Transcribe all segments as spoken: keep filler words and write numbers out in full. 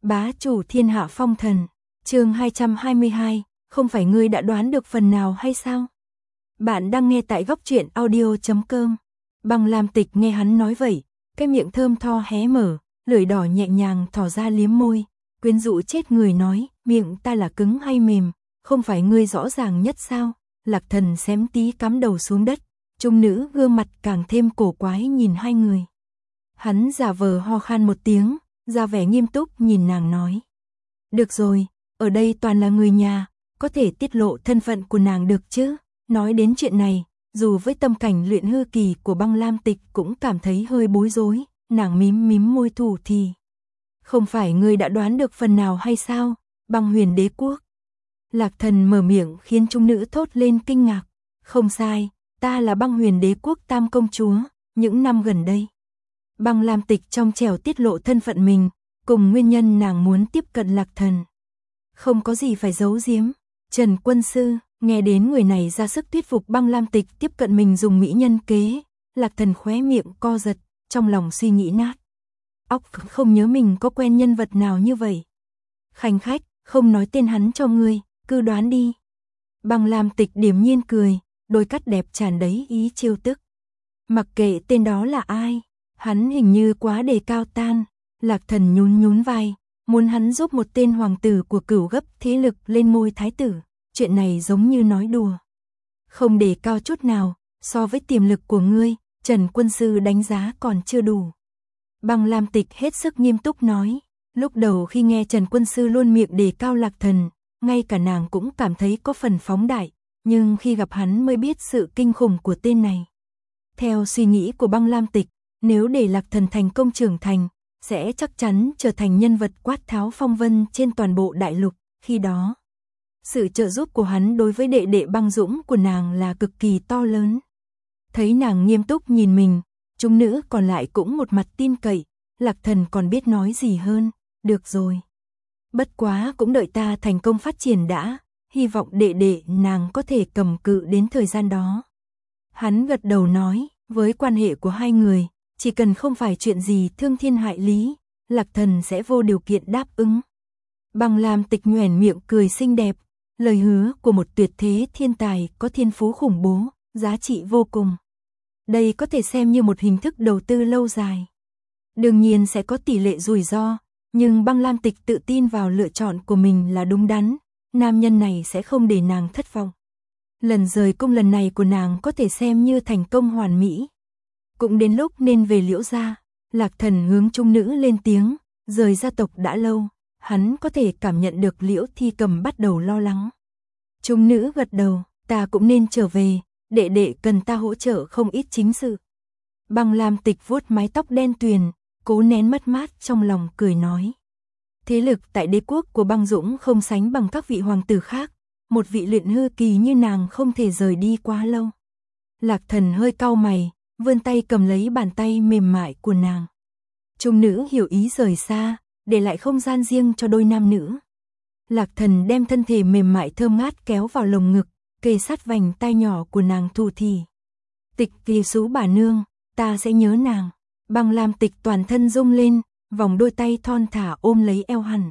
Bá chủ thiên hạ phong thần, chương hai trăm hai mươi hai, không phải ngươi đã đoán được phần nào hay sao? Bạn đang nghe tại góc truyện audio chấm com. Băng Lam Tịch nghe hắn nói vậy, cái miệng thơm tho hé mở, lưỡi đỏ nhẹ nhàng thò ra liếm môi, quyến rũ chết người nói, miệng ta là cứng hay mềm, không phải ngươi rõ ràng nhất sao? Lạc Thần xém tí cắm đầu xuống đất, trung nữ gương mặt càng thêm cổ quái nhìn hai người. Hắn giả vờ ho khan một tiếng, ra vẻ nghiêm túc nhìn nàng nói. Được rồi, ở đây toàn là người nhà, có thể tiết lộ thân phận của nàng được chứ? Nói đến chuyện này, dù với tâm cảnh luyện hư kỳ của Băng Lam Tịch cũng cảm thấy hơi bối rối, nàng mím mím môi thủ thì. Không phải ngươi đã đoán được phần nào hay sao? Băng Huyền Đế Quốc. Lạc Thần mở miệng khiến trung nữ thốt lên kinh ngạc. Không sai, ta là Băng Huyền Đế Quốc Tam Công Chúa, những năm gần đây. Băng Lam Tịch trong trẻo tiết lộ thân phận mình, cùng nguyên nhân nàng muốn tiếp cận Lạc Thần. Không có gì phải giấu giếm. Trần Quân Sư, nghe đến người này ra sức thuyết phục Băng Lam Tịch tiếp cận mình dùng mỹ nhân kế, Lạc Thần khóe miệng co giật, trong lòng suy nghĩ nát. Óc không nhớ mình có quen nhân vật nào như vậy. Khanh khách, không nói tên hắn cho ngươi, cứ đoán đi. Băng Lam Tịch điềm nhiên cười, đôi cắt đẹp tràn đầy ý trêu tức. Mặc kệ tên đó là ai, hắn hình như quá đề cao tan. Lạc Thần nhún nhún vai, muốn hắn giúp một tên hoàng tử của Cửu gấp thế lực lên ngôi thái tử. Chuyện này giống như nói đùa. Không đề cao chút nào, so với tiềm lực của ngươi, Trần Quân Sư đánh giá còn chưa đủ. Băng Lam Tịch hết sức nghiêm túc nói. Lúc đầu khi nghe Trần Quân Sư luôn miệng đề cao Lạc Thần, ngay cả nàng cũng cảm thấy có phần phóng đại, nhưng khi gặp hắn mới biết sự kinh khủng của tên này. Theo suy nghĩ của Băng Lam Tịch, nếu để Lạc Thần thành công trưởng thành, sẽ chắc chắn trở thành nhân vật quát tháo phong vân trên toàn bộ đại lục. Khi đó, sự trợ giúp của hắn đối với đệ đệ Băng Dũng của nàng là cực kỳ to lớn. Thấy nàng nghiêm túc nhìn mình, chúng nữ còn lại cũng một mặt tin cậy. Lạc Thần còn biết nói gì hơn. Được rồi, bất quá cũng đợi ta thành công phát triển đã, hy vọng đệ đệ nàng có thể cầm cự đến thời gian đó. Hắn gật đầu nói, với quan hệ của hai người, chỉ cần không phải chuyện gì thương thiên hại lý, Lạc Thần sẽ vô điều kiện đáp ứng. Băng Lam Tịch nhoẻn miệng cười xinh đẹp, lời hứa của một tuyệt thế thiên tài có thiên phú khủng bố, giá trị vô cùng. Đây có thể xem như một hình thức đầu tư lâu dài. Đương nhiên sẽ có tỷ lệ rủi ro, nhưng Băng Lam Tịch tự tin vào lựa chọn của mình là đúng đắn, nam nhân này sẽ không để nàng thất vọng. Lần rời cung lần này của nàng có thể xem như thành công hoàn mỹ. Cũng đến lúc nên về Liễu gia. Lạc Thần hướng trung nữ lên tiếng, rời gia tộc đã lâu, hắn có thể cảm nhận được Liễu Thi Cầm bắt đầu lo lắng. Trung nữ gật đầu, ta cũng nên trở về, đệ đệ cần ta hỗ trợ không ít chính sự. Băng Lam Tịch vuốt mái tóc đen tuyền, cố nén mất mát trong lòng cười nói. Thế lực tại đế quốc của Băng Dũng không sánh bằng các vị hoàng tử khác, một vị luyện hư kỳ như nàng không thể rời đi quá lâu. Lạc Thần hơi cau mày, vươn tay cầm lấy bàn tay mềm mại của nàng. Trung nữ hiểu ý rời xa, để lại không gian riêng cho đôi nam nữ. Lạc Thần đem thân thể mềm mại thơm ngát kéo vào lồng ngực, kề sát vành tai nhỏ của nàng thủ thỉ. Tịch Kỳ Sú bà nương, ta sẽ nhớ nàng. Băng Lam Tịch toàn thân rung lên, vòng đôi tay thon thả ôm lấy eo hắn.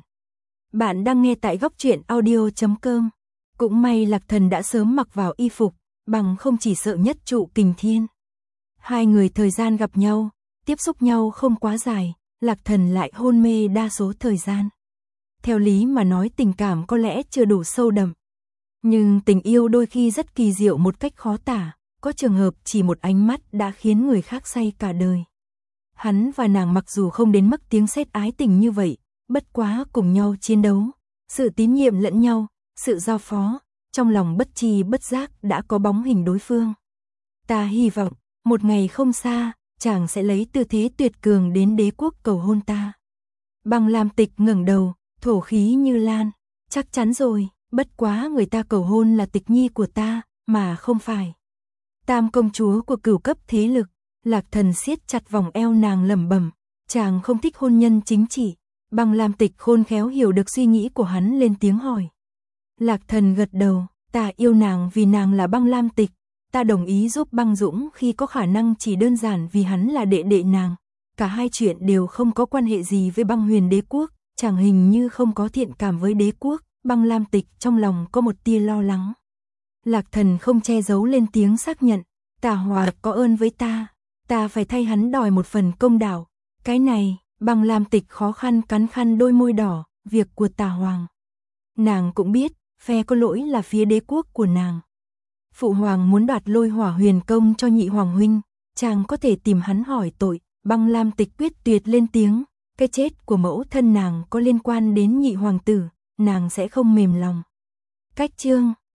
Bạn đang nghe tại góc truyện audio chấm com. Cũng may Lạc Thần đã sớm mặc vào y phục, bằng không chỉ sợ nhất trụ kình thiên. Hai người thời gian gặp nhau, tiếp xúc nhau không quá dài, Lạc Thần lại hôn mê đa số thời gian. Theo lý mà nói tình cảm có lẽ chưa đủ sâu đậm. Nhưng tình yêu đôi khi rất kỳ diệu một cách khó tả, có trường hợp chỉ một ánh mắt đã khiến người khác say cả đời. Hắn và nàng mặc dù không đến mức tiếng sét ái tình như vậy, bất quá cùng nhau chiến đấu, sự tín nhiệm lẫn nhau, sự giao phó, trong lòng bất tri bất giác đã có bóng hình đối phương. Ta hy vọng, một ngày không xa, chàng sẽ lấy tư thế tuyệt cường đến đế quốc cầu hôn ta. Băng Lam Tịch ngẩng đầu, thổ khí như lan, chắc chắn rồi, bất quá người ta cầu hôn là Tịch nhi của ta, mà không phải Tam công chúa của Cửu cấp thế lực. Lạc Thần siết chặt vòng eo nàng lẩm bẩm, chàng không thích hôn nhân chính trị. Băng Lam Tịch khôn khéo hiểu được suy nghĩ của hắn lên tiếng hỏi. Lạc Thần gật đầu, ta yêu nàng vì nàng là Băng Lam Tịch, ta đồng ý giúp Băng Dũng khi có khả năng chỉ đơn giản vì hắn là đệ đệ nàng. Cả hai chuyện đều không có quan hệ gì với Băng Huyền Đế Quốc, chàng hình như không có thiện cảm với đế quốc. Băng Lam Tịch trong lòng có một tia lo lắng. Lạc Thần không che giấu lên tiếng xác nhận, Tả Hòa có ơn với ta, ta phải thay hắn đòi một phần công đạo. Cái này, Băng Lam Tịch khó khăn cắn khăn đôi môi đỏ, việc của Tả Hoàng. Nàng cũng biết, phe có lỗi là phía đế quốc của nàng. Phụ hoàng muốn đoạt Lôi Hỏa Huyền Công cho nhị hoàng huynh, chàng có thể tìm hắn hỏi tội. Băng Lam Tịch quyết tuyệt lên tiếng, cái chết của mẫu thân nàng có liên quan đến nhị hoàng tử, nàng sẽ không mềm lòng. Cách chương